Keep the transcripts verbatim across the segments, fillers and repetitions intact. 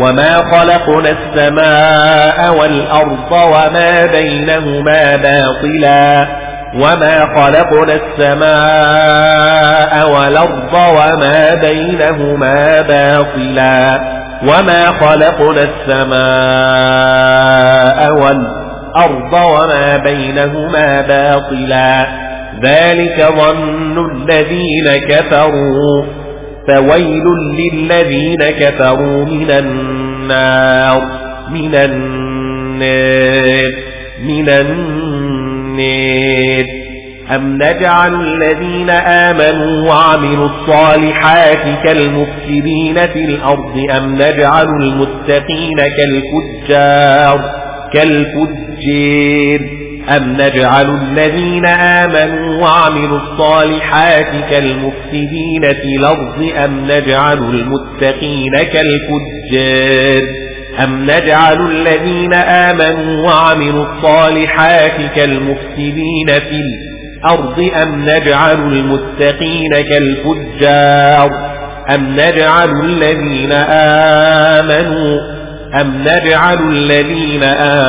وما خلقنا السماء والأرض وما بينهما باطلا وما خلقنا السماء والأرض وما بينهما باطلا وما خلقنا السماء والأرض وما بينهما باطلا ذلك ظن الذين كفروا فويل للذين كفروا من النار من النار من النار أم نجعل الذين آمنوا وعملوا الصالحات كالمفسدين في الأرض أم نجعل المتقين كالفجار كالفجار أم نجعل الذين آمنوا وعملوا الصالحات كالمفسدين في الأرض أم نجعل المتقين كالفجار أم نجعل الذين آمنوا وعملوا الصالحات كالمفسدين في الأرض أم نجعل المتقين كالفجار أم نجعل الذين آمنوا أم نجعل الذين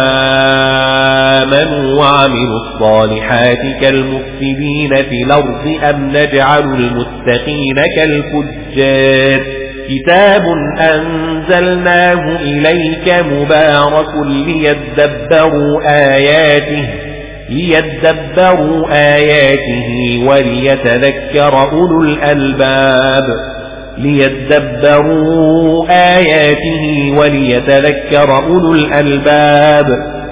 آمنوا وعملوا الصالحات كالمفسدين في الأرض أم نجعل المتقين كالفجار كتاب أنزلناه إليك مبارك ليدبروا آياته ليدبروا آياته وليتذكر أولو الألباب ليدبروا آياته وليتذكر أولو الألباب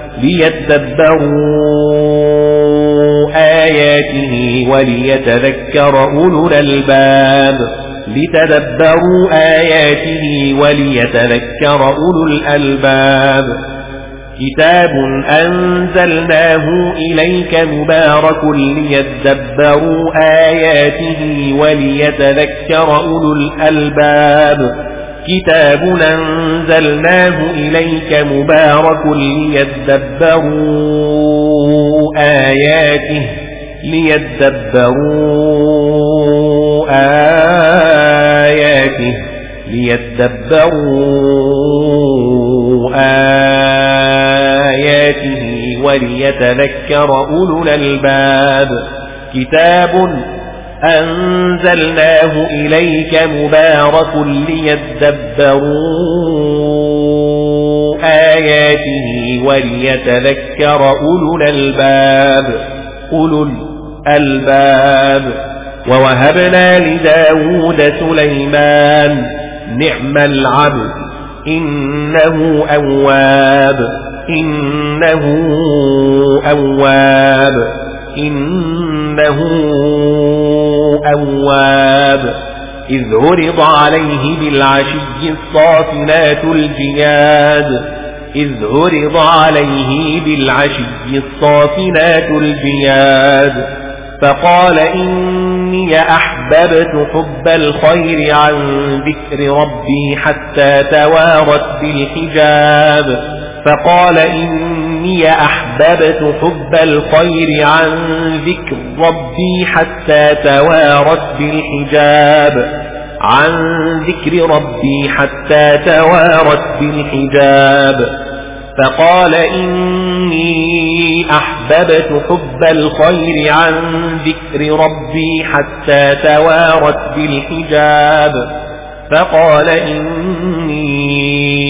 ليدبروا آياته وليتذكر أولو الألباب لتدبروا آياته وليتذكر أولو الألباب كتاب أنزلناه إليك مبارك ليدبروا آياته وليتذكر أولو الألباب كتاب أنزلناه إليك مبارك ليدبروا آياته ليدبروا آياته ليدبروا آياته وليتذكر أولو الألباب كتاب أنزلناه إليك مبارك ليدبروا آياته وليتذكر أولو الألباب أولو الألباب ووهبنا لداود سليمان نعم العبد إنه أواب إنه أواب إنه أواب إذ عرض عليه بالعشي الصافنات الجياد إذ عرض عليه بالعشي الصافنات الجياد فقال إني أحببت حب الخير عن ذكر ربي حتى توارت بالحجاب فقال إني أحببت حب الخير عن ذكر ربي حتى توارت بالحجاب عن ذكر ربي حتى توارت بالحجاب فقال إني أحببت حب الخير عن ذكر ربي حتى توارت بالحجاب فقال إني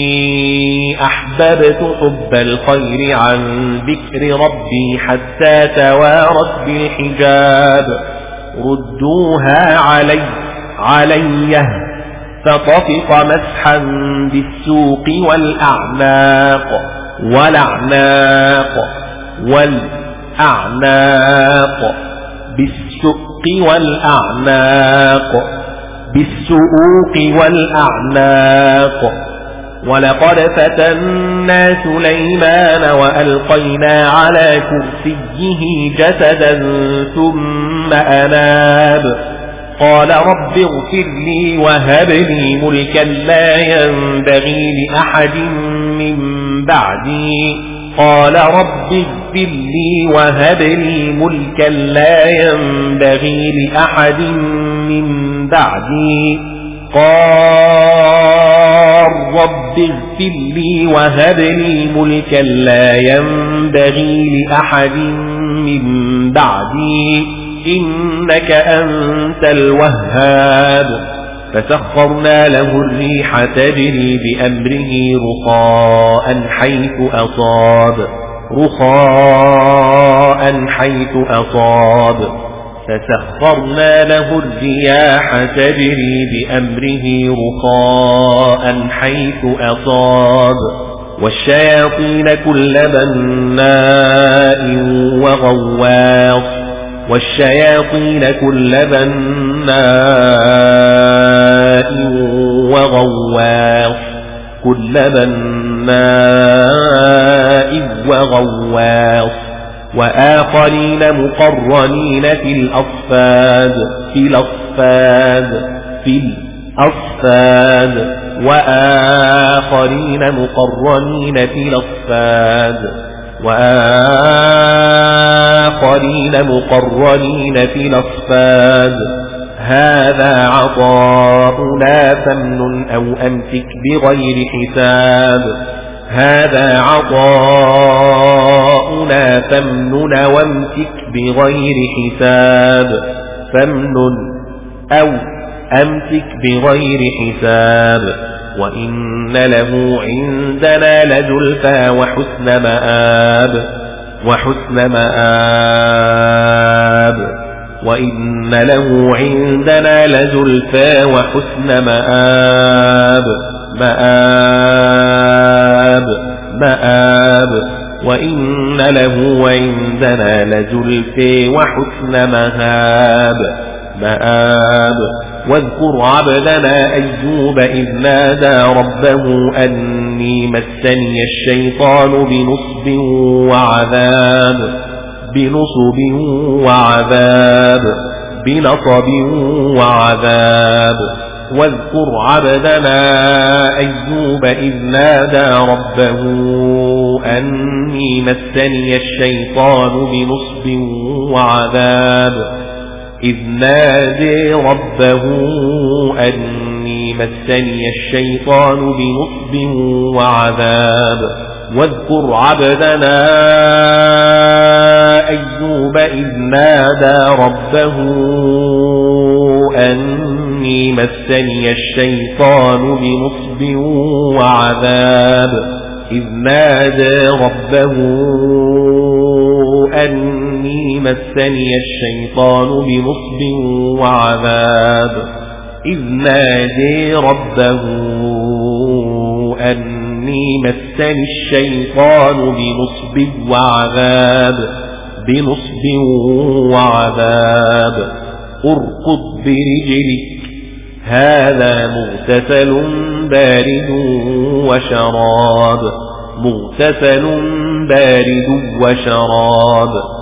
أحببت حب الخير عن ذكر ربي حتى توارت بالحجاب ردوها علي عليه فطفق مسحا بالسوق والأعناق والأعناق والأعناق بالسوق والأعناق بالسوق والأعناق ولقد فتنا سليمان وألقينا على كرسيه جسدا ثم أناب قال رب اغفر لي وهب لي ملكا لا ينبغي لأحد من بعدي قال رب اغفر لي وهب لي ملكا لا ينبغي لأحد من بعدي قال قال رب اغفر لي وهب لي ملكا لا ينبغي لأحد من بعدي إنك أنت الوهاب فسخرنا له الريح تجري بأمره رخاء حيث أصاب رخاء حيث أصاب فسخرنا له الرياح تجري بأمره رخاء حيث أصاب والشياطين كل بناء وغواص والشياطين كل بناء وغواص كل بناء وغواص وآخرين مقرنين في الأصفاد في الأصفاد في الأصفاد وآخرين مقرنين في الأصفاد وآخرين مقرنين في الأصفاد هذا عطاؤنا فامنن أو أمسك بغير حساب هذا عطاؤنا فامنن وامسك بغير حساب فامنن أو أمسك بغير حساب وإن له عندنا لزلفى وحسن مآب وحسن مآب وإن له عندنا لزلفى وحسن مآب مآب مآب وإن له عندنا لزلفى وحسن مآب مآب واذكر عبدنا أيوب إذ نادى ربه أني مسني الشيطان بنصب وعذاب بنصب وعذاب بنصب وعذاب واذكر عبدنا أيوب إذ نادى ربه أني مسني الشيطان بنصب وعذاب إذ نادى ربه أني مسني الشيطان بنصب وعذاب واذكر عبدنا أيوب إذ نادى ربه أني مسني الشيطان بنصب وعذاب إذ نادى ربه أني مسني الشيطان بنصب وعذاب إذ نادى ربه أني مسني الشيطان بنصب وعذاب بنصب وعذاب اركض برجلك هذا مغتسل بارد وشراب مغتسل بارد وشراب